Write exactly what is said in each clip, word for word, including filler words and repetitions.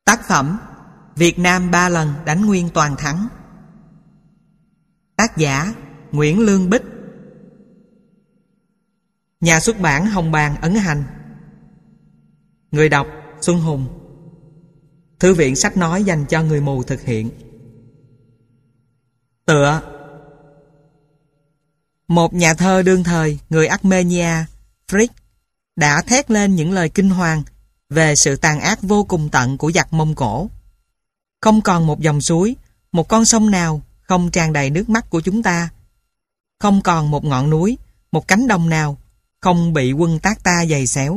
Tác phẩm Việt Nam ba lần đánh nguyên toàn thắng. Tác giả Nguyễn Lương Bích. Nhà xuất bản Hồng Bàng ấn hành. Người đọc Xuân Hùng. Thư viện sách nói dành cho người mù thực hiện. Tựa: một nhà thơ đương thời người Armenia, Frick, đã thét lên những lời kinh hoàng về sự tàn ác vô cùng tận của giặc Mông Cổ. Không còn một dòng suối, một con sông nào không tràn đầy nước mắt của chúng ta. Không còn một ngọn núi, một cánh đồng nào không bị quân tác ta giày xéo.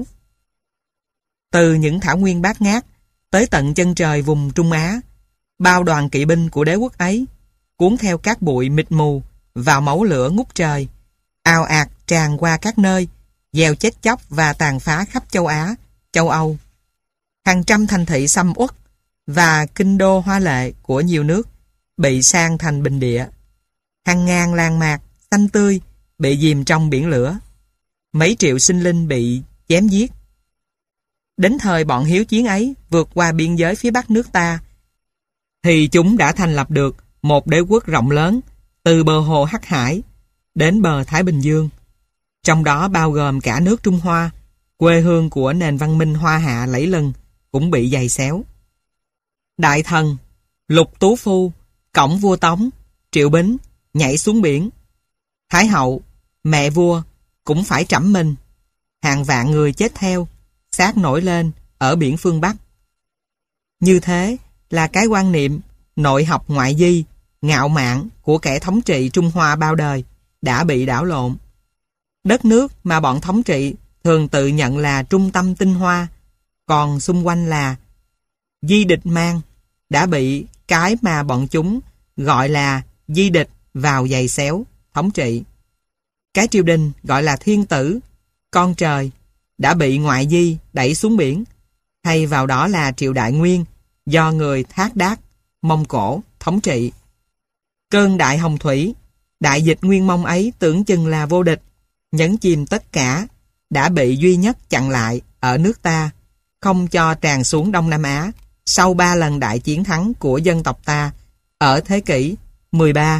Từ những thảo nguyên bát ngát tới tận chân trời vùng Trung Á, bao đoàn kỵ binh của đế quốc ấy cuốn theo cát bụi mịt mù vào máu lửa ngút trời, ào ạt tràn qua các nơi, gieo chết chóc và tàn phá khắp châu Á, châu Âu. Hàng trăm thành thị sầm uất và kinh đô hoa lệ của nhiều nước bị san thành bình địa. Hàng ngàn làng mạc xanh tươi bị chìm trong biển lửa. Mấy triệu sinh linh bị chém giết. Đến thời bọn hiếu chiến ấy vượt qua biên giới phía bắc nước ta, thì chúng đã thành lập được một đế quốc rộng lớn từ bờ hồ Hắc Hải đến bờ Thái Bình Dương, trong đó bao gồm cả nước Trung Hoa, quê hương của nền văn minh hoa hạ lẫy lừng, cũng bị giày xéo. Đại thần, Lục Tú Phu, cổng vua Tống, Triệu Bính nhảy xuống biển. Thái hậu, mẹ vua cũng phải trẫm mình. Hàng vạn người chết theo, xác nổi lên ở biển phương Bắc. Như thế là cái quan niệm nội học ngoại di, ngạo mạn của kẻ thống trị Trung Hoa bao đời đã bị đảo lộn. Đất nước mà bọn thống trị thường tự nhận là trung tâm tinh hoa, còn xung quanh là di địch mang, đã bị cái mà bọn chúng gọi là di địch vào giày xéo, thống trị. Cái triều đình gọi là thiên tử, con trời, đã bị ngoại di đẩy xuống biển, thay vào đó là triều đại nguyên do người Thác Đác, Mông Cổ thống trị. Cơn đại hồng thủy, đại dịch nguyên Mông ấy tưởng chừng là vô địch, nhấn chìm tất cả, đã bị duy nhất chặn lại ở nước ta, không cho tràn xuống Đông Nam Á sau ba lần đại chiến thắng của dân tộc ta ở thế kỷ mười ba.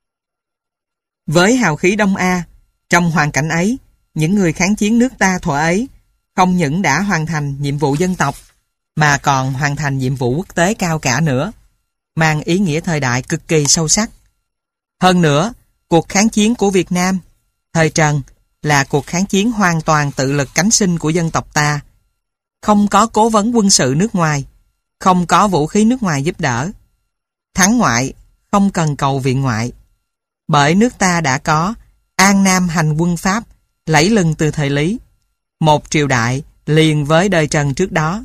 Với hào khí Đông A, trong hoàn cảnh ấy, những người kháng chiến nước ta thuở ấy không những đã hoàn thành nhiệm vụ dân tộc, mà còn hoàn thành nhiệm vụ quốc tế cao cả nữa, mang ý nghĩa thời đại cực kỳ sâu sắc. Hơn nữa, cuộc kháng chiến của Việt Nam thời Trần là cuộc kháng chiến hoàn toàn tự lực cánh sinh của dân tộc ta. Không có cố vấn quân sự nước ngoài, không có vũ khí nước ngoài giúp đỡ. Thắng ngoại, không cần cầu viện ngoại. Bởi nước ta đã có An Nam hành quân Pháp lẫy lừng từ thời Lý, một triều đại liền với đời Trần trước đó.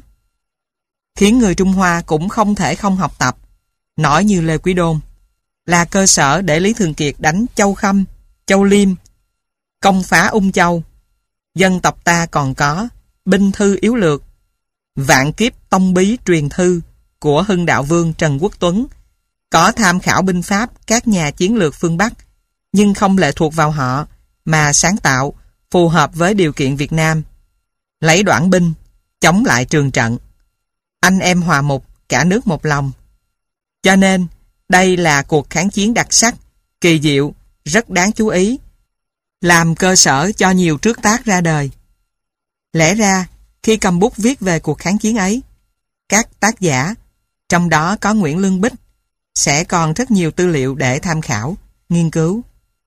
Khiến người Trung Hoa cũng không thể không học tập, nói như Lê Quý Đôn, là cơ sở để Lý Thường Kiệt đánh Châu Khâm, Châu Liêm, công phá Ung Châu. Dân tộc ta còn có binh thư yếu lược, vạn kiếp tông bí truyền thư của Hưng Đạo Vương Trần Quốc Tuấn, có tham khảo binh pháp các nhà chiến lược phương Bắc, nhưng không lệ thuộc vào họ, mà sáng tạo, phù hợp với điều kiện Việt Nam. Lấy Đoản binh, chống lại Trường Trận. Anh em hòa mục, cả nước một lòng. Cho nên, đây là cuộc kháng chiến đặc sắc, kỳ diệu, rất đáng chú ý, làm cơ sở cho nhiều trước tác ra đời. Lẽ ra, khi cầm bút viết về cuộc kháng chiến ấy, các tác giả, trong đó có Nguyễn Lương Bích, sẽ còn rất nhiều tư liệu để tham khảo, nghiên cứu.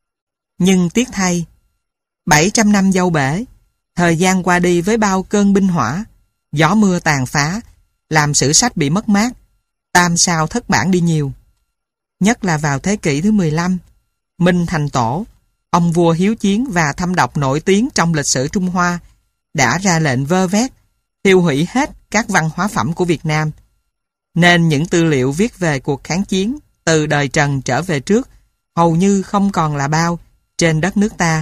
Nhưng tiếc thay, bảy trăm năm dâu bể, thời gian qua đi với bao cơn binh hỏa, gió mưa tàn phá, làm sử sách bị mất mát, tam sao thất bản đi nhiều. Nhất là vào thế kỷ thứ mười lăm, Minh Thành Tổ, ông vua hiếu chiến và thâm độc nổi tiếng trong lịch sử Trung Hoa, đã ra lệnh vơ vét, tiêu hủy hết các văn hóa phẩm của Việt Nam. Nên những tư liệu viết về cuộc kháng chiến từ đời Trần trở về trước hầu như không còn là bao trên đất nước ta.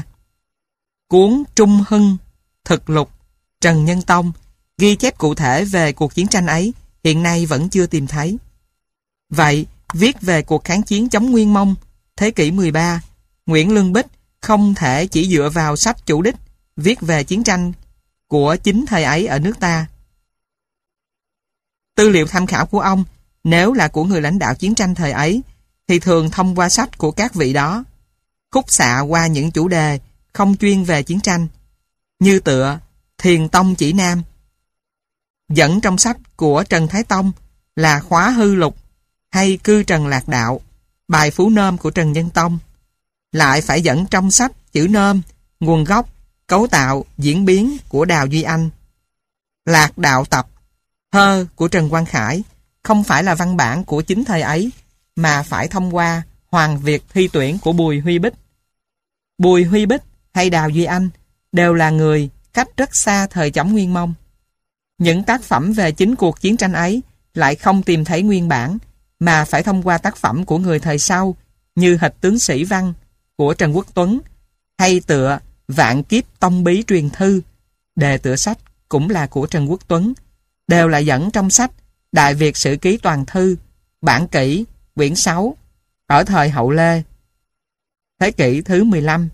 Cuốn Trung Hưng, Thực Lục, Trần Nhân Tông ghi chép cụ thể về cuộc chiến tranh ấy hiện nay vẫn chưa tìm thấy. Vậy, viết về cuộc kháng chiến chống Nguyên Mông thế kỷ mười ba, Nguyễn Lương Bích không thể chỉ dựa vào sách chủ đích viết về chiến tranh của chính thời ấy ở nước ta. Tư liệu tham khảo của ông, nếu là của người lãnh đạo chiến tranh thời ấy, thì thường thông qua sách của các vị đó, khúc xạ qua những chủ đề không chuyên về chiến tranh, như tựa Thiền Tông Chỉ Nam. Dẫn trong sách của Trần Thái Tông là Khóa Hư Lục hay Cư Trần Lạc Đạo, bài phú nôm của Trần Nhân Tông. Lại phải dẫn trong sách chữ nôm, nguồn gốc, cấu tạo, diễn biến của Đào Duy Anh. Lạc Đạo Tập, thơ của Trần Quang Khải, không phải là văn bản của chính thời ấy, mà phải thông qua Hoàng Việt thi tuyển của Bùi Huy Bích. Bùi Huy Bích hay Đào Duy Anh đều là người cách rất xa thời chống Nguyên Mông. Những tác phẩm về chính cuộc chiến tranh ấy lại không tìm thấy nguyên bản, mà phải thông qua tác phẩm của người thời sau như Hịch Tướng Sĩ Văn của Trần Quốc Tuấn hay tựa Vạn Kiếp Tông Bí Truyền Thư, đề tựa sách cũng là của Trần Quốc Tuấn, đều là dẫn trong sách Đại Việt Sử Ký Toàn Thư, bản kỷ, quyển sáu, ở thời Hậu Lê, thế kỷ thứ mười lăm.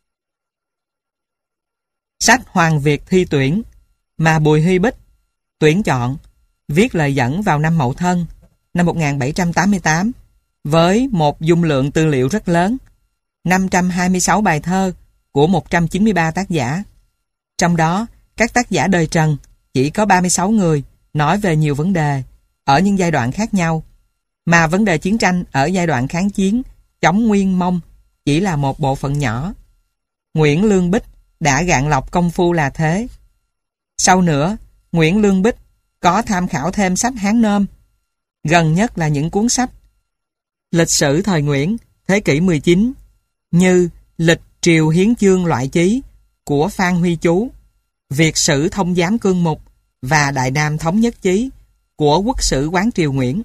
Sách Hoàng Việt thi tuyển mà Bùi Huy Bích tuyển chọn, viết lời dẫn vào năm Mậu Thân, năm một nghìn bảy trăm tám mươi tám, với một dung lượng tư liệu rất lớn, năm trăm hai mươi sáu bài thơ của một trăm chín mươi ba tác giả. Trong đó, các tác giả đời Trần chỉ có ba mươi sáu người nói về nhiều vấn đề ở những giai đoạn khác nhau, mà vấn đề chiến tranh ở giai đoạn kháng chiến, chống Nguyên Mông chỉ là một bộ phận nhỏ. Nguyễn Lương Bích đã gạn lọc công phu là thế. Sau nữa, Nguyễn Lương Bích có tham khảo thêm sách Hán Nôm, gần nhất là những cuốn sách lịch sử thời Nguyễn, thế kỷ mười chín, như Lịch Triều Hiến Chương Loại Chí của Phan Huy Chú, Việt Sử Thông Giám Cương Mục và Đại Nam Thống Nhất Chí của Quốc sử Quán Triều Nguyễn.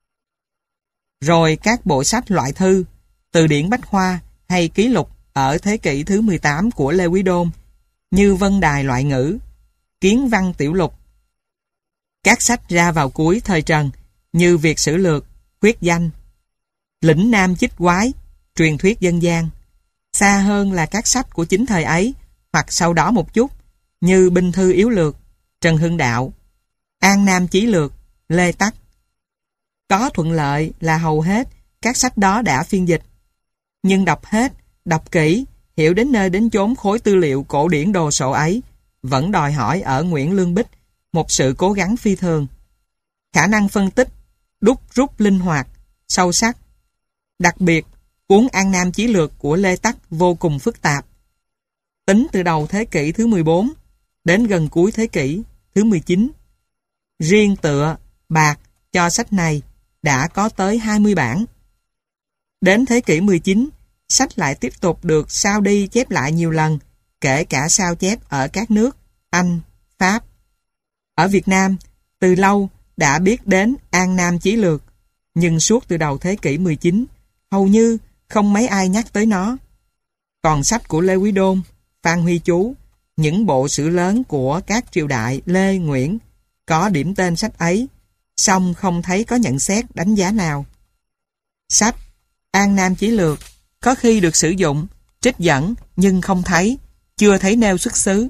Rồi các bộ sách loại thư, từ điển bách khoa hay ký lục ở thế kỷ thứ mười tám của Lê Quý Đôn, như Vân Đài Loại Ngữ, Kiến Văn Tiểu Lục. Các sách ra vào cuối thời Trần như Việt Sử Lược, Khuyết Danh, Lĩnh Nam Chích Quái, Truyền thuyết dân gian. Xa hơn là các sách của chính thời ấy hoặc sau đó một chút, như Binh Thư Yếu Lược, Trần Hưng Đạo, An Nam Chí Lược, Lê Tắc. Có thuận lợi là hầu hết các sách đó đã phiên dịch, nhưng đọc hết, đọc kỹ, hiểu đến nơi đến chốn khối tư liệu cổ điển đồ sộ ấy vẫn đòi hỏi ở Nguyễn Lương Bích một sự cố gắng phi thường, khả năng phân tích, đúc rút linh hoạt, sâu sắc. Đặc biệt, cuốn An Nam Chí Lược của Lê Tắc vô cùng phức tạp. Tính từ đầu thế kỷ thứ mười bốn đến gần cuối thế kỷ thứ mười chín. Riêng tựa, bạc cho sách này đã có tới hai mươi bản. Đến thế kỷ mười chín, sách lại tiếp tục được sao đi chép lại nhiều lần, kể cả sao chép ở các nước Anh, Pháp. Ở Việt Nam, từ lâu đã biết đến An Nam Chí Lược, nhưng suốt từ đầu thế kỷ mười chín, hầu như không mấy ai nhắc tới nó. Còn sách của Lê Quý Đôn, Phan Huy Chú, những bộ sử lớn của các triều đại Lê, Nguyễn, có điểm tên sách ấy, song không thấy có nhận xét đánh giá nào. Sách An Nam Chí Lược có khi được sử dụng, trích dẫn, nhưng không thấy, chưa thấy nêu xuất xứ.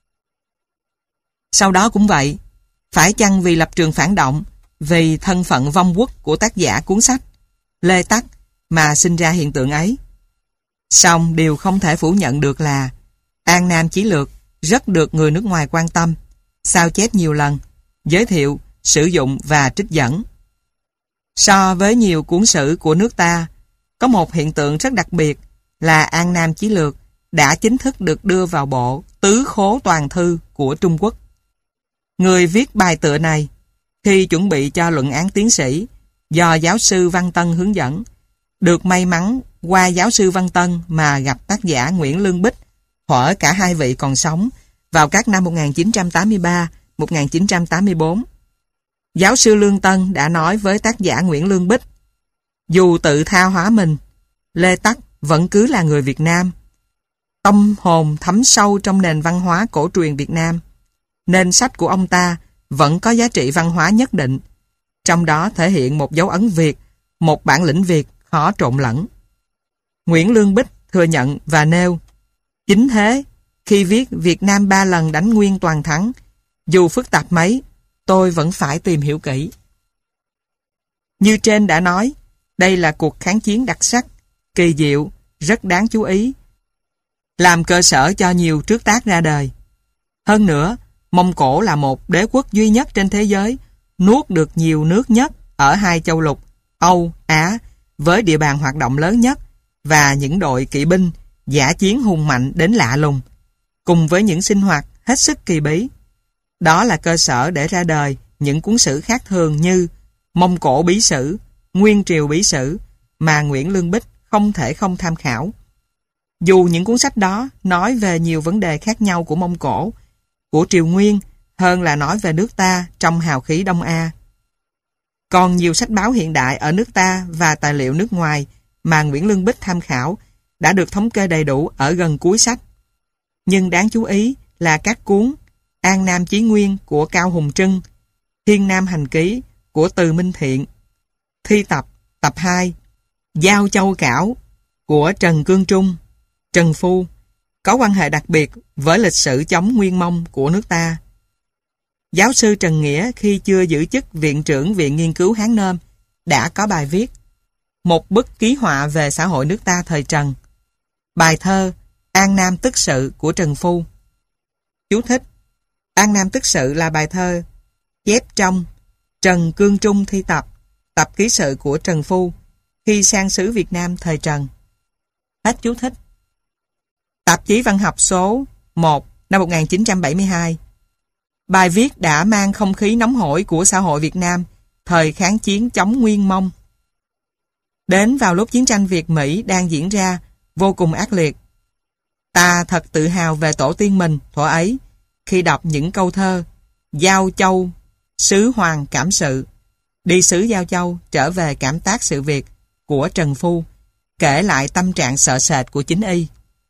Sau đó cũng vậy, phải chăng vì lập trường phản động, vì thân phận vong quốc của tác giả cuốn sách Lê Tắc mà sinh ra hiện tượng ấy? Song điều không thể phủ nhận được là An Nam Chí Lược rất được người nước ngoài quan tâm, sao chép nhiều lần, giới thiệu, sử dụng và trích dẫn. So với nhiều cuốn sử của nước ta, có một hiện tượng rất đặc biệt là An Nam Chí Lược đã chính thức được đưa vào bộ Tứ Khố Toàn Thư của Trung Quốc. Người viết bài tựa này, khi chuẩn bị cho luận án tiến sĩ do giáo sư Văn Tân hướng dẫn, được may mắn qua giáo sư Văn Tân mà gặp tác giả Nguyễn Lương Bích thuở cả hai vị còn sống vào các năm một nghìn chín trăm tám mươi ba đến một nghìn chín trăm tám mươi bốn. Giáo sư Lương Tân đã nói với tác giả Nguyễn Lương Bích, dù tự tha hóa mình, Lê Tắc vẫn cứ là người Việt Nam, tâm hồn thấm sâu trong nền văn hóa cổ truyền Việt Nam, nên sách của ông ta vẫn có giá trị văn hóa nhất định, trong đó thể hiện một dấu ấn Việt, một bản lĩnh Việt khó trộn lẫn. Nguyễn Lương Bích thừa nhận và nêu, chính thế, khi viết Việt Nam ba lần đánh Nguyên toàn thắng, dù phức tạp mấy, tôi vẫn phải tìm hiểu kỹ. Như trên đã nói, đây là cuộc kháng chiến đặc sắc, kỳ diệu, rất đáng chú ý, làm cơ sở cho nhiều trước tác ra đời. Hơn nữa, Mông Cổ là một đế quốc duy nhất trên thế giới nuốt được nhiều nước nhất ở hai châu lục, Âu, Á, với địa bàn hoạt động lớn nhất và những đội kỵ binh dã chiến hùng mạnh đến lạ lùng, cùng với những sinh hoạt hết sức kỳ bí. Đó là cơ sở để ra đời những cuốn sử khác thường như Mông Cổ Bí Sử, Nguyên Triều Bí Sử mà Nguyễn Lương Bích không thể không tham khảo. Dù những cuốn sách đó nói về nhiều vấn đề khác nhau của Mông Cổ, của Triều Nguyên hơn là nói về nước ta trong hào khí Đông A. Còn nhiều sách báo hiện đại ở nước ta và tài liệu nước ngoài mà Nguyễn Lương Bích tham khảo đã được thống kê đầy đủ ở gần cuối sách. Nhưng đáng chú ý là các cuốn An Nam Chí Nguyên của Cao Hùng Trân, Thiên Nam Hành Ký của Từ Minh Thiện, Thi Tập, Tập hai, Giao Châu Cảo của Trần Cương Trung, Trần Phu, có quan hệ đặc biệt với lịch sử chống Nguyên Mông của nước ta. Giáo sư Trần Nghĩa khi chưa giữ chức Viện trưởng Viện Nghiên cứu Hán Nôm đã có bài viết Một bức ký họa về xã hội nước ta thời Trần. Bài thơ An Nam Tức Sự của Trần Phu. Chú thích: An Nam Tức Sự là bài thơ chép trong Trần Cương Trung Thi Tập, tập ký sự của Trần Phu khi sang xứ Việt Nam thời Trần. Hết chú thích. Tạp chí Văn học số một năm một nghìn chín trăm bảy mươi hai. Bài viết đã mang không khí nóng hổi của xã hội Việt Nam thời kháng chiến chống Nguyên Mông. Đến vào lúc chiến tranh Việt-Mỹ đang diễn ra vô cùng ác liệt, ta thật tự hào về tổ tiên mình thuở ấy khi đọc những câu thơ Giao Châu, Sứ Hoàng Cảm Sự, đi xứ Giao Châu trở về cảm tác sự việc của Trần Phu, kể lại tâm trạng sợ sệt của chính y.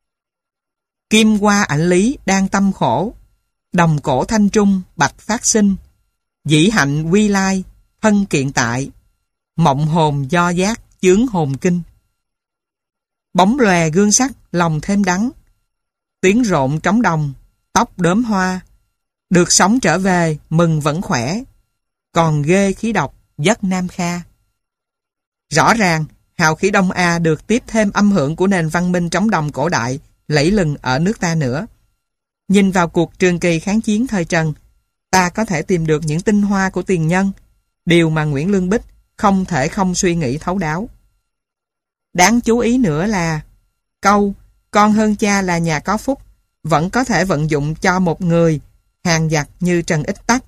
Kim hoa ảnh lý đang tâm khổ, đồng cổ thanh trung bạch phát sinh, dĩ hạnh quy lai thân kiện tại, mộng hồn do giác chướng hồn kinh. Bóng lòe gương sắt lòng thêm đắng, tiếng rộn trống đồng tóc đốm hoa, được sống trở về mừng vẫn khỏe, còn ghê khí độc giấc Nam Kha. Rõ ràng hào khí Đông A được tiếp thêm âm hưởng của nền văn minh trống đồng cổ đại lẫy lừng ở nước ta nữa. Nhìn vào cuộc trường kỳ kháng chiến thời Trần, ta có thể tìm được những tinh hoa của tiền nhân, điều mà Nguyễn Lương Bích không thể không suy nghĩ thấu đáo. Đáng chú ý nữa là câu con hơn cha là nhà có phúc vẫn có thể vận dụng cho một người hàng giặc như Trần Ích Tắc.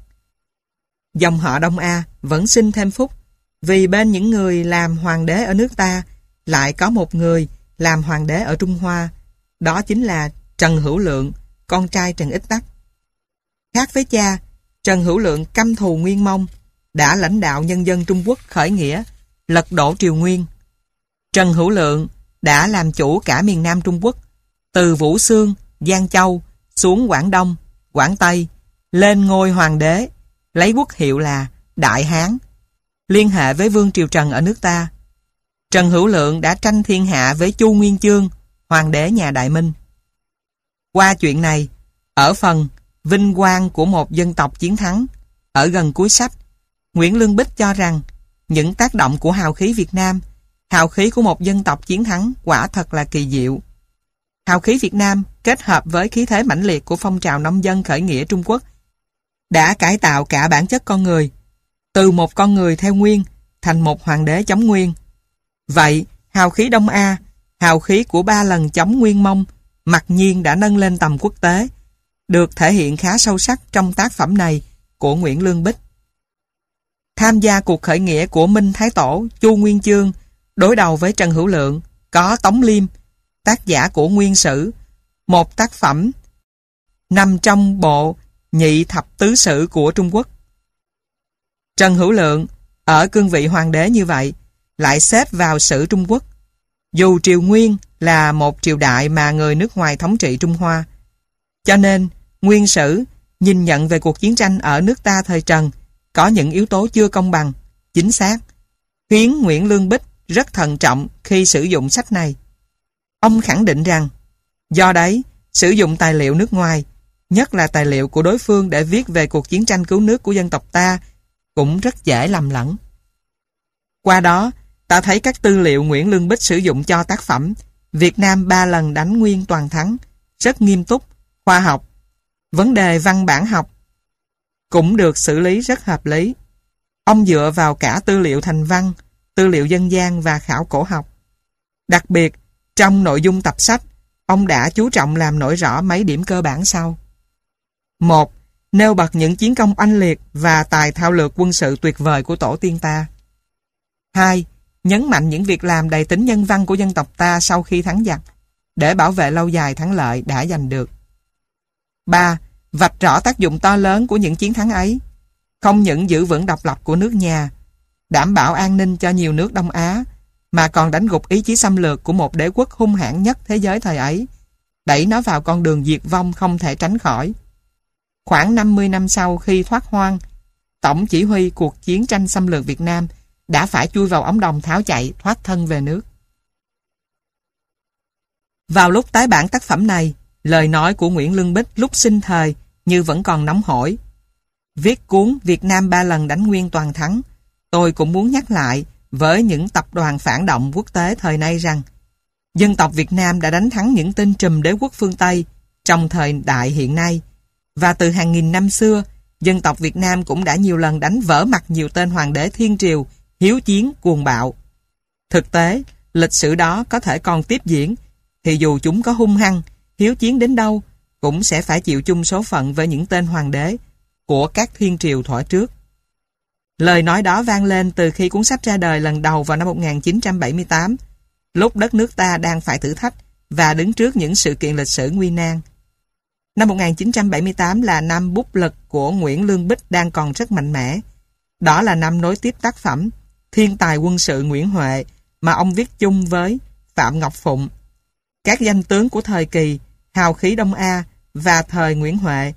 Dòng họ Đông A vẫn sinh thêm phúc vì bên những người làm hoàng đế ở nước ta lại có một người làm hoàng đế ở Trung Hoa, đó chính là Trần Hữu Lượng, con trai Trần Ích Tắc. Khác với cha, Trần Hữu Lượng căm thù Nguyên Mông, đã lãnh đạo nhân dân Trung Quốc khởi nghĩa, lật đổ Triều Nguyên. Trần Hữu Lượng đã làm chủ cả miền Nam Trung Quốc, từ Vũ Xương, Giang Châu, xuống Quảng Đông, Quảng Tây, lên ngôi hoàng đế, lấy quốc hiệu là Đại Hán, liên hệ với Vương Triều Trần ở nước ta. Trần Hữu Lượng đã tranh thiên hạ với Chu Nguyên Chương, hoàng đế nhà Đại Minh. Qua chuyện này, ở phần vinh quang của một dân tộc chiến thắng, ở gần cuối sách, Nguyễn Lương Bích cho rằng những tác động của hào khí Việt Nam, hào khí của một dân tộc chiến thắng quả thật là kỳ diệu. Hào khí Việt Nam kết hợp với khí thế mãnh liệt của phong trào nông dân khởi nghĩa Trung Quốc đã cải tạo cả bản chất con người, từ một con người theo Nguyên thành một hoàng đế chống Nguyên. Vậy, hào khí Đông A, hào khí của ba lần chống Nguyên Mông, mặc nhiên đã nâng lên tầm quốc tế, được thể hiện khá sâu sắc trong tác phẩm này của Nguyễn Lương Bích. Tham gia cuộc khởi nghĩa của Minh Thái Tổ, Chu Nguyên Chương, đối đầu với Trần Hữu Lượng, có Tống Liêm, tác giả của Nguyên Sử, một tác phẩm nằm trong bộ Nhị Thập Tứ Sử của Trung Quốc. Trần Hữu Lượng, ở cương vị hoàng đế như vậy, lại xếp vào sử Trung Quốc. Dù Triều Nguyên là một triều đại mà người nước ngoài thống trị Trung Hoa, cho nên Nguyên Sử nhìn nhận về cuộc chiến tranh ở nước ta thời Trần có những yếu tố chưa công bằng, chính xác, khiến Nguyễn Lương Bích rất thận trọng khi sử dụng sách này. Ông khẳng định rằng, do đấy, sử dụng tài liệu nước ngoài, nhất là tài liệu của đối phương để viết về cuộc chiến tranh cứu nước của dân tộc ta, cũng rất dễ lầm lẫn. Qua đó, ta thấy các tư liệu Nguyễn Lương Bích sử dụng cho tác phẩm Việt Nam ba lần đánh Nguyên toàn thắng rất nghiêm túc, khoa học. Vấn đề văn bản học cũng được xử lý rất hợp lý. Ông dựa vào cả tư liệu thành văn, tư liệu dân gian và khảo cổ học. Đặc biệt, trong nội dung tập sách, ông đã chú trọng làm nổi rõ mấy điểm cơ bản sau. Một. Nêu bật những chiến công oanh liệt và tài thao lược quân sự tuyệt vời của tổ tiên ta. Hai. Nhấn mạnh những việc làm đầy tính nhân văn của dân tộc ta sau khi thắng giặc, để bảo vệ lâu dài thắng lợi đã giành được. Ba. Vạch rõ tác dụng to lớn của những chiến thắng ấy, không những giữ vững độc lập của nước nhà, đảm bảo an ninh cho nhiều nước Đông Á, mà còn đánh gục ý chí xâm lược của một đế quốc hung hãn nhất thế giới thời ấy, đẩy nó vào con đường diệt vong không thể tránh khỏi. Khoảng năm mươi năm sau khi thoát hoang, tổng chỉ huy cuộc chiến tranh xâm lược Việt Nam đã phải chui vào ống đồng tháo chạy thoát thân về nước. Vào lúc tái bản tác phẩm này, lời nói của Nguyễn Lương Bích lúc sinh thời như vẫn còn nóng hổi. Viết cuốn Việt Nam ba lần đánh Nguyên toàn thắng, tôi cũng muốn nhắc lại với những tập đoàn phản động quốc tế thời nay rằng dân tộc Việt Nam đã đánh thắng những tên trùm đế quốc phương Tây trong thời đại hiện nay, và từ hàng nghìn năm xưa, dân tộc Việt Nam cũng đã nhiều lần đánh vỡ mặt nhiều tên hoàng đế thiên triều hiếu chiến cuồng bạo. Thực tế, lịch sử đó có thể còn tiếp diễn, thì dù chúng có hung hăng, hiếu chiến đến đâu, cũng sẽ phải chịu chung số phận với những tên hoàng đế của các thiên triều thuở trước. Lời nói đó vang lên từ khi cuốn sách ra đời lần đầu vào năm một nghìn chín trăm bảy mươi tám, lúc đất nước ta đang phải thử thách và đứng trước những sự kiện lịch sử nguy nan. Năm một nghìn chín trăm bảy mươi tám là năm bút lực của Nguyễn Lương Bích đang còn rất mạnh mẽ. Đó là năm nối tiếp tác phẩm Thiên tài quân sự Nguyễn Huệ mà ông viết chung với Phạm Ngọc Phụng. Các danh tướng của thời kỳ hào khí Đông A và thời Nguyễn Huệ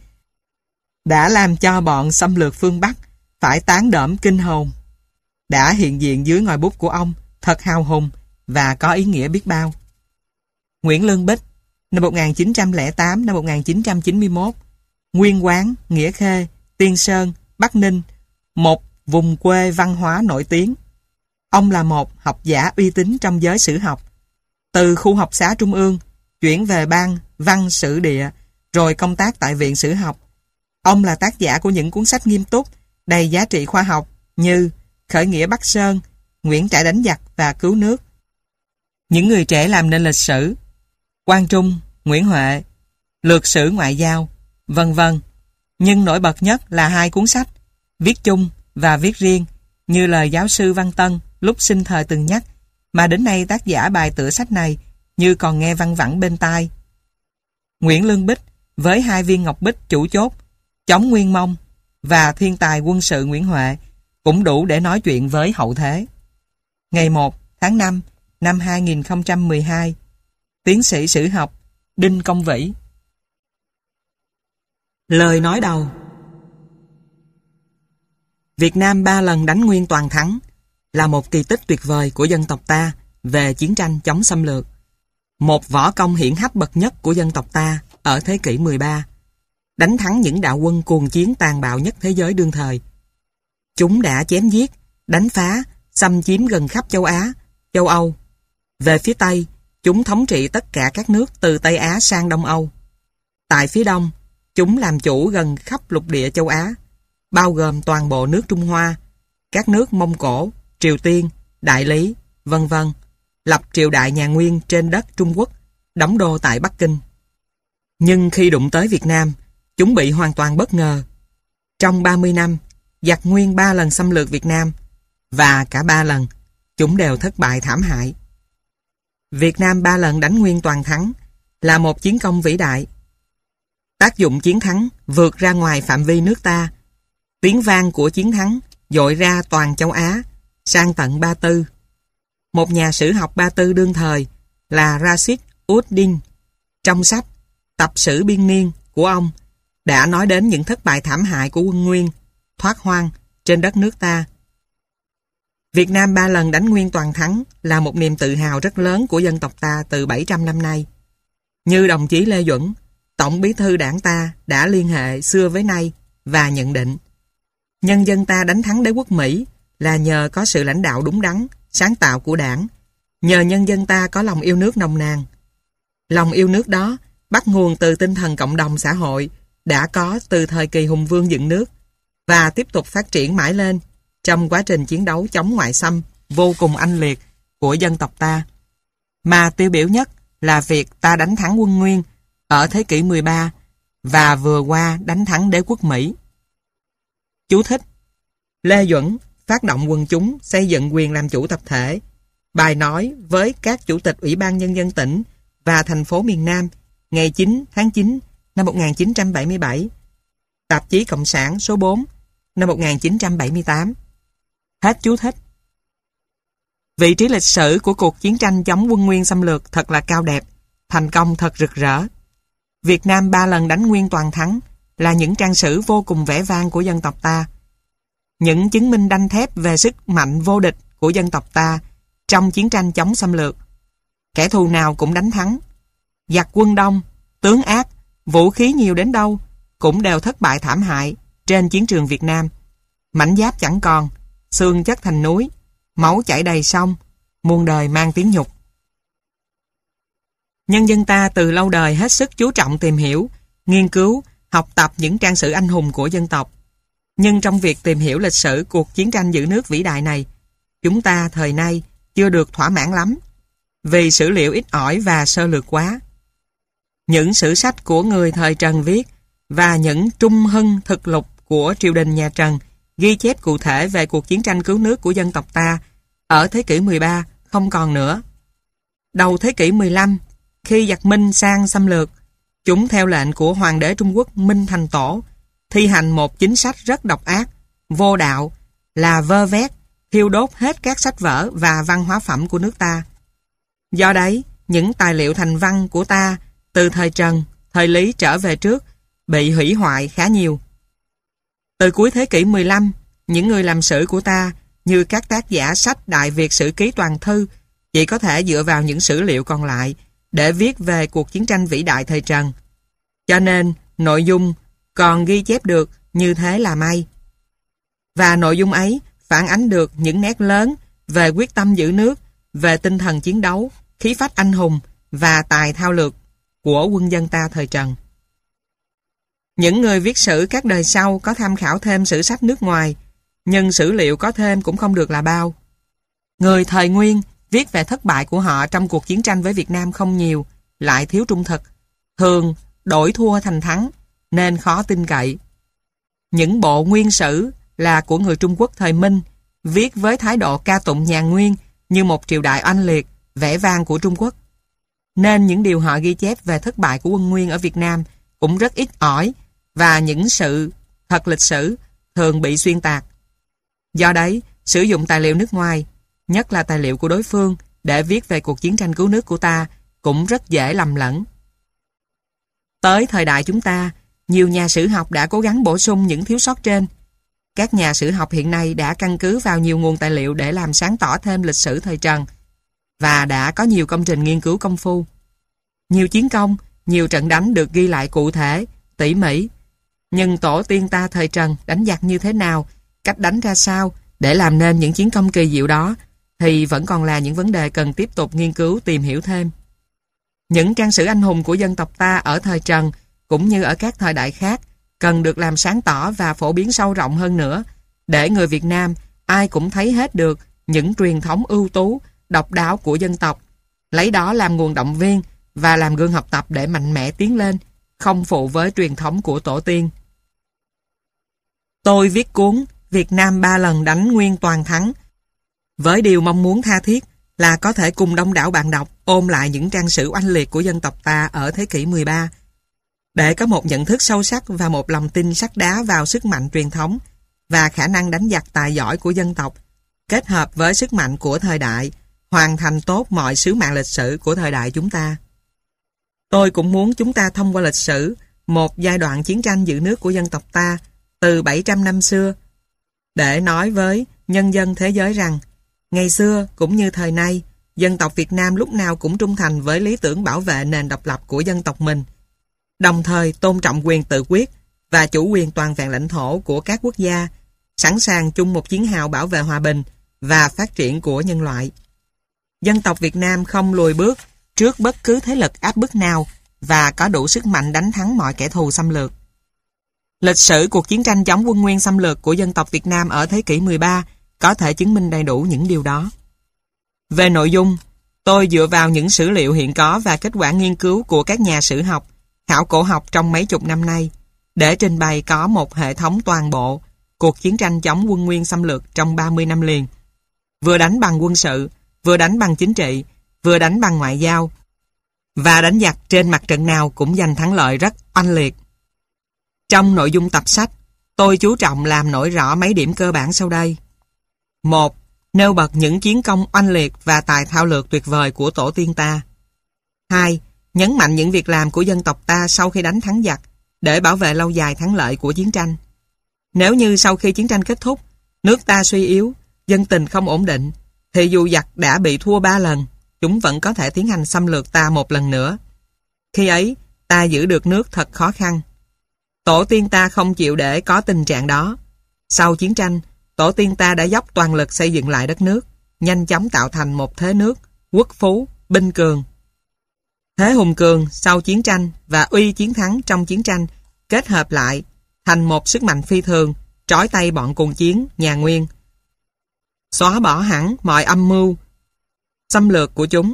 đã làm cho bọn xâm lược phương Bắc phải tán đỡm kinh hồn, đã hiện diện dưới ngòi bút của ông thật hào hùng và có ý nghĩa biết bao. Nguyễn Lương Bích, năm một nghìn chín trăm lẻ tám đến một nghìn chín trăm chín mươi mốt, Nguyên Quán, Nghĩa Khê, Tiên Sơn, Bắc Ninh, một vùng quê văn hóa nổi tiếng. Ông là một học giả uy tín trong giới sử học. Từ khu học xá Trung ương, chuyển về ban văn sử địa, rồi công tác tại Viện Sử học. Ông là tác giả của những cuốn sách nghiêm túc, đầy giá trị khoa học như Khởi nghĩa Bắc Sơn, Nguyễn Trãi đánh giặc và Cứu nước, Những người trẻ làm nên lịch sử, Quang Trung, Nguyễn Huệ, Lược sử ngoại giao, vân vân. Nhưng nổi bật nhất là hai cuốn sách Viết chung và Viết riêng, như lời giáo sư Văn Tân lúc sinh thời từng nhắc, mà đến nay tác giả bài tựa sách này như còn nghe văng vẳng bên tai. Nguyễn Lương Bích với hai viên ngọc bích chủ chốt Chống Nguyên Mông và Thiên tài quân sự Nguyễn Huệ cũng đủ để nói chuyện với hậu thế. Ngày một tháng năm năm hai nghìn không trăm mười hai, tiến sĩ sử học Đinh Công Vĩ. Lời nói đầu. Việt Nam ba lần đánh Nguyên toàn thắng là một kỳ tích tuyệt vời của dân tộc ta về chiến tranh chống xâm lược. Một võ công hiển hách bậc nhất của dân tộc ta ở thế kỷ mười ba, đánh thắng những đạo quân cuồng chiến tàn bạo nhất thế giới đương thời. Chúng đã chém giết, đánh phá, xâm chiếm gần khắp châu Á, châu Âu. Về phía Tây, chúng thống trị tất cả các nước từ Tây Á sang Đông Âu. Tại phía Đông, chúng làm chủ gần khắp lục địa châu Á, bao gồm toàn bộ nước Trung Hoa, các nước Mông Cổ, Triều Tiên, Đại Lý, vân vân, lập triều đại nhà Nguyên trên đất Trung Quốc, đóng đô tại Bắc Kinh. Nhưng khi đụng tới Việt Nam, chúng bị hoàn toàn bất ngờ. Trong ba mươi năm, giặc Nguyên ba lần xâm lược Việt Nam, và cả ba lần, chúng đều thất bại thảm hại. Việt Nam ba lần đánh Nguyên toàn thắng là một chiến công vĩ đại. Tác dụng chiến thắng vượt ra ngoài phạm vi nước ta. Tiếng vang của chiến thắng dội ra toàn châu Á, sang tận Ba Tư. Một nhà sử học Ba Tư đương thời là Rashid ud-Din, trong sách Tập sử biên niên của ông, đã nói đến những thất bại thảm hại của quân Nguyên thoát hoang trên đất nước ta. Việt Nam ba lần đánh Nguyên toàn thắng là một niềm tự hào rất lớn của dân tộc ta từ bảy trăm năm nay. Như đồng chí Lê Duẩn, Tổng bí thư đảng ta đã liên hệ xưa với nay và nhận định nhân dân ta đánh thắng đế quốc Mỹ là nhờ có sự lãnh đạo đúng đắn, sáng tạo của Đảng, nhờ nhân dân ta có lòng yêu nước nồng nàn. Lòng yêu nước đó bắt nguồn từ tinh thần cộng đồng xã hội đã có từ thời kỳ hùng vương dựng nước và tiếp tục phát triển mãi lên trong quá trình chiến đấu chống ngoại xâm vô cùng anh liệt của dân tộc ta. Mà tiêu biểu nhất là việc ta đánh thắng quân Nguyên ở thế kỷ mười ba và vừa qua đánh thắng đế quốc Mỹ. Chú thích: Lê Duẩn phát động quần chúng xây dựng quyền làm chủ tập thể. Bài nói với các chủ tịch Ủy ban Nhân dân tỉnh và thành phố miền Nam ngày chín tháng chín năm một nghìn chín trăm bảy mươi bảy. Tạp chí Cộng sản số bốn năm một nghìn chín trăm bảy mươi tám. Hết chú thích. Vị trí lịch sử của cuộc chiến tranh chống quân Nguyên xâm lược thật là cao đẹp, thành công thật rực rỡ. Việt Nam ba lần đánh Nguyên toàn thắng là những trang sử vô cùng vẻ vang của dân tộc ta. Những chứng minh đanh thép về sức mạnh vô địch của dân tộc ta trong chiến tranh chống xâm lược. Kẻ thù nào cũng đánh thắng. Giặc quân đông, tướng ác, vũ khí nhiều đến đâu cũng đều thất bại thảm hại trên chiến trường Việt Nam. Mảnh giáp chẳng còn, xương chất thành núi, máu chảy đầy sông, muôn đời mang tiếng nhục. Nhân dân ta từ lâu đời hết sức chú trọng tìm hiểu, nghiên cứu, học tập những trang sử anh hùng của dân tộc. Nhưng trong việc tìm hiểu lịch sử cuộc chiến tranh giữ nước vĩ đại này, chúng ta thời nay chưa được thỏa mãn lắm, vì sử liệu ít ỏi và sơ lược quá. Những sử sách của người thời Trần viết và những trung hưng thực lục của triều đình nhà Trần ghi chép cụ thể về cuộc chiến tranh cứu nước của dân tộc ta ở thế kỷ mười ba không còn nữa. Đầu thế kỷ mười lăm, khi giặc Minh sang xâm lược, chúng theo lệnh của Hoàng đế Trung Quốc Minh Thành Tổ thi hành một chính sách rất độc ác, vô đạo, là vơ vét, thiêu đốt hết các sách vở và văn hóa phẩm của nước ta. Do đấy, những tài liệu thành văn của ta từ thời Trần, thời Lý trở về trước bị hủy hoại khá nhiều. Từ cuối thế kỷ mười lăm, những người làm sử của ta như các tác giả sách Đại Việt Sử Ký Toàn Thư chỉ có thể dựa vào những sử liệu còn lại để viết về cuộc chiến tranh vĩ đại thời Trần. Cho nên, nội dung còn ghi chép được như thế là may. Và nội dung ấy phản ánh được những nét lớn về quyết tâm giữ nước, về tinh thần chiến đấu, khí phách anh hùng và tài thao lược của quân dân ta thời Trần. Những người viết sử các đời sau có tham khảo thêm sử sách nước ngoài, nhưng sử liệu có thêm cũng không được là bao. Người thời Nguyên viết về thất bại của họ trong cuộc chiến tranh với Việt Nam không nhiều, lại thiếu trung thực, thường đổi thua thành thắng, nên khó tin cậy. Những bộ nguyên sử là của người Trung Quốc thời Minh, viết với thái độ ca tụng nhà Nguyên như một triều đại oanh liệt, vẻ vang của Trung Quốc. Nên những điều họ ghi chép về thất bại của quân Nguyên ở Việt Nam cũng rất ít ỏi, và những sự thật lịch sử thường bị xuyên tạc. Do đấy, sử dụng tài liệu nước ngoài, nhất là tài liệu của đối phương, để viết về cuộc chiến tranh cứu nước của ta cũng rất dễ lầm lẫn. Tới thời đại chúng ta, nhiều nhà sử học đã cố gắng bổ sung những thiếu sót trên. Các nhà sử học hiện nay đã căn cứ vào nhiều nguồn tài liệu để làm sáng tỏ thêm lịch sử thời Trần, và đã có nhiều công trình nghiên cứu công phu. Nhiều chiến công, nhiều trận đánh được ghi lại cụ thể, tỉ mỉ. Nhưng tổ tiên ta thời Trần đánh giặc như thế nào, cách đánh ra sao để làm nên những chiến công kỳ diệu đó, thì vẫn còn là những vấn đề cần tiếp tục nghiên cứu tìm hiểu thêm. Những trang sử anh hùng của dân tộc ta ở thời Trần, cũng như ở các thời đại khác, cần được làm sáng tỏ và phổ biến sâu rộng hơn nữa, để người Việt Nam ai cũng thấy hết được những truyền thống ưu tú, độc đáo của dân tộc, lấy đó làm nguồn động viên và làm gương học tập để mạnh mẽ tiến lên, không phụ với truyền thống của tổ tiên. Tôi viết cuốn Việt Nam ba lần đánh Nguyên toàn thắng, với điều mong muốn tha thiết là có thể cùng đông đảo bạn đọc ôn lại những trang sử oanh liệt của dân tộc ta ở thế kỷ mười ba, để có một nhận thức sâu sắc và một lòng tin sắt đá vào sức mạnh truyền thống và khả năng đánh giặc tài giỏi của dân tộc, kết hợp với sức mạnh của thời đại, hoàn thành tốt mọi sứ mạng lịch sử của thời đại chúng ta. Tôi cũng muốn chúng ta thông qua lịch sử một giai đoạn chiến tranh giữ nước của dân tộc ta từ bảy trăm năm xưa, để nói với nhân dân thế giới rằng ngày xưa cũng như thời nay, dân tộc Việt Nam lúc nào cũng trung thành với lý tưởng bảo vệ nền độc lập của dân tộc mình, đồng thời tôn trọng quyền tự quyết và chủ quyền toàn vẹn lãnh thổ của các quốc gia, sẵn sàng chung một chiến hào bảo vệ hòa bình và phát triển của nhân loại. Dân tộc Việt Nam không lùi bước trước bất cứ thế lực áp bức nào và có đủ sức mạnh đánh thắng mọi kẻ thù xâm lược. Lịch sử cuộc chiến tranh chống quân Nguyên xâm lược của dân tộc Việt Nam ở thế kỷ mười ba có thể chứng minh đầy đủ những điều đó. Về nội dung, tôi dựa vào những sử liệu hiện có và kết quả nghiên cứu của các nhà sử học, khảo cổ học trong mấy chục năm nay, để trình bày có một hệ thống toàn bộ cuộc chiến tranh chống quân Nguyên xâm lược trong ba mươi năm liền. Vừa đánh bằng quân sự, vừa đánh bằng chính trị, vừa đánh bằng ngoại giao, và đánh giặc trên mặt trận nào cũng giành thắng lợi rất oanh liệt. Trong nội dung tập sách, tôi chú trọng làm nổi rõ mấy điểm cơ bản sau đây. Một. Nêu bật những chiến công oanh liệt và tài thao lược tuyệt vời của tổ tiên ta. Hai. Nhấn mạnh những việc làm của dân tộc ta sau khi đánh thắng giặc để bảo vệ lâu dài thắng lợi của chiến tranh. Nếu như sau khi chiến tranh kết thúc, nước ta suy yếu, dân tình không ổn định, thì dù giặc đã bị thua ba lần, chúng vẫn có thể tiến hành xâm lược ta một lần nữa. Khi ấy, ta giữ được nước thật khó khăn. Tổ tiên ta không chịu để có tình trạng đó. Sau chiến tranh, tổ tiên ta đã dốc toàn lực xây dựng lại đất nước, nhanh chóng tạo thành một thế nước, quốc phú, binh cường. Thế hùng cường sau chiến tranh và uy chiến thắng trong chiến tranh kết hợp lại thành một sức mạnh phi thường, trói tay bọn cuồng chiến nhà Nguyên, xóa bỏ hẳn mọi âm mưu xâm lược của chúng,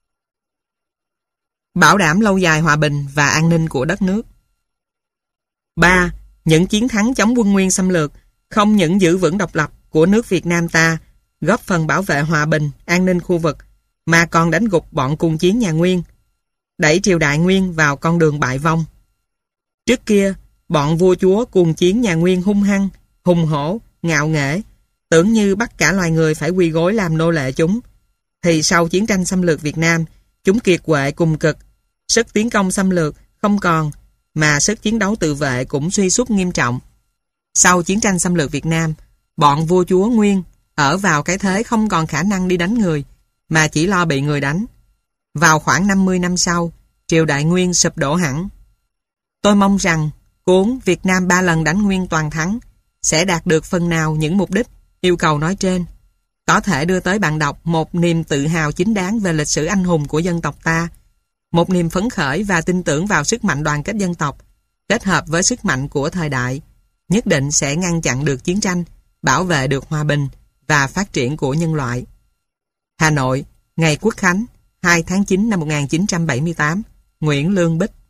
bảo đảm lâu dài hòa bình và an ninh của đất nước. Ba. Những chiến thắng chống quân Nguyên xâm lược không những giữ vững độc lập của nước Việt Nam ta, góp phần bảo vệ hòa bình, an ninh khu vực, mà còn đánh gục bọn cuồng chiến nhà Nguyên, đẩy triều đại Nguyên vào con đường bại vong. Trước kia, bọn vua chúa cuồng chiến nhà Nguyên hung hăng, hùng hổ, ngạo nghễ, tưởng như bắt cả loài người phải quỳ gối làm nô lệ chúng. Thì sau chiến tranh xâm lược Việt Nam, chúng kiệt quệ cùng cực, sức tiến công xâm lược không còn, mà sức chiến đấu tự vệ cũng suy sút nghiêm trọng. Sau chiến tranh xâm lược Việt Nam, bọn vua chúa Nguyên ở vào cái thế không còn khả năng đi đánh người, mà chỉ lo bị người đánh. Vào khoảng năm mươi năm sau, triều đại Nguyên sụp đổ hẳn. Tôi mong rằng cuốn Việt Nam ba lần đánh Nguyên toàn thắng sẽ đạt được phần nào những mục đích, yêu cầu nói trên, có thể đưa tới bạn đọc một niềm tự hào chính đáng về lịch sử anh hùng của dân tộc ta, một niềm phấn khởi và tin tưởng vào sức mạnh đoàn kết dân tộc, kết hợp với sức mạnh của thời đại, nhất định sẽ ngăn chặn được chiến tranh, bảo vệ được hòa bình và phát triển của nhân loại. Hà Nội, ngày Quốc khánh, hai tháng chín năm một nghìn chín trăm bảy mươi tám, Nguyễn Lương Bích.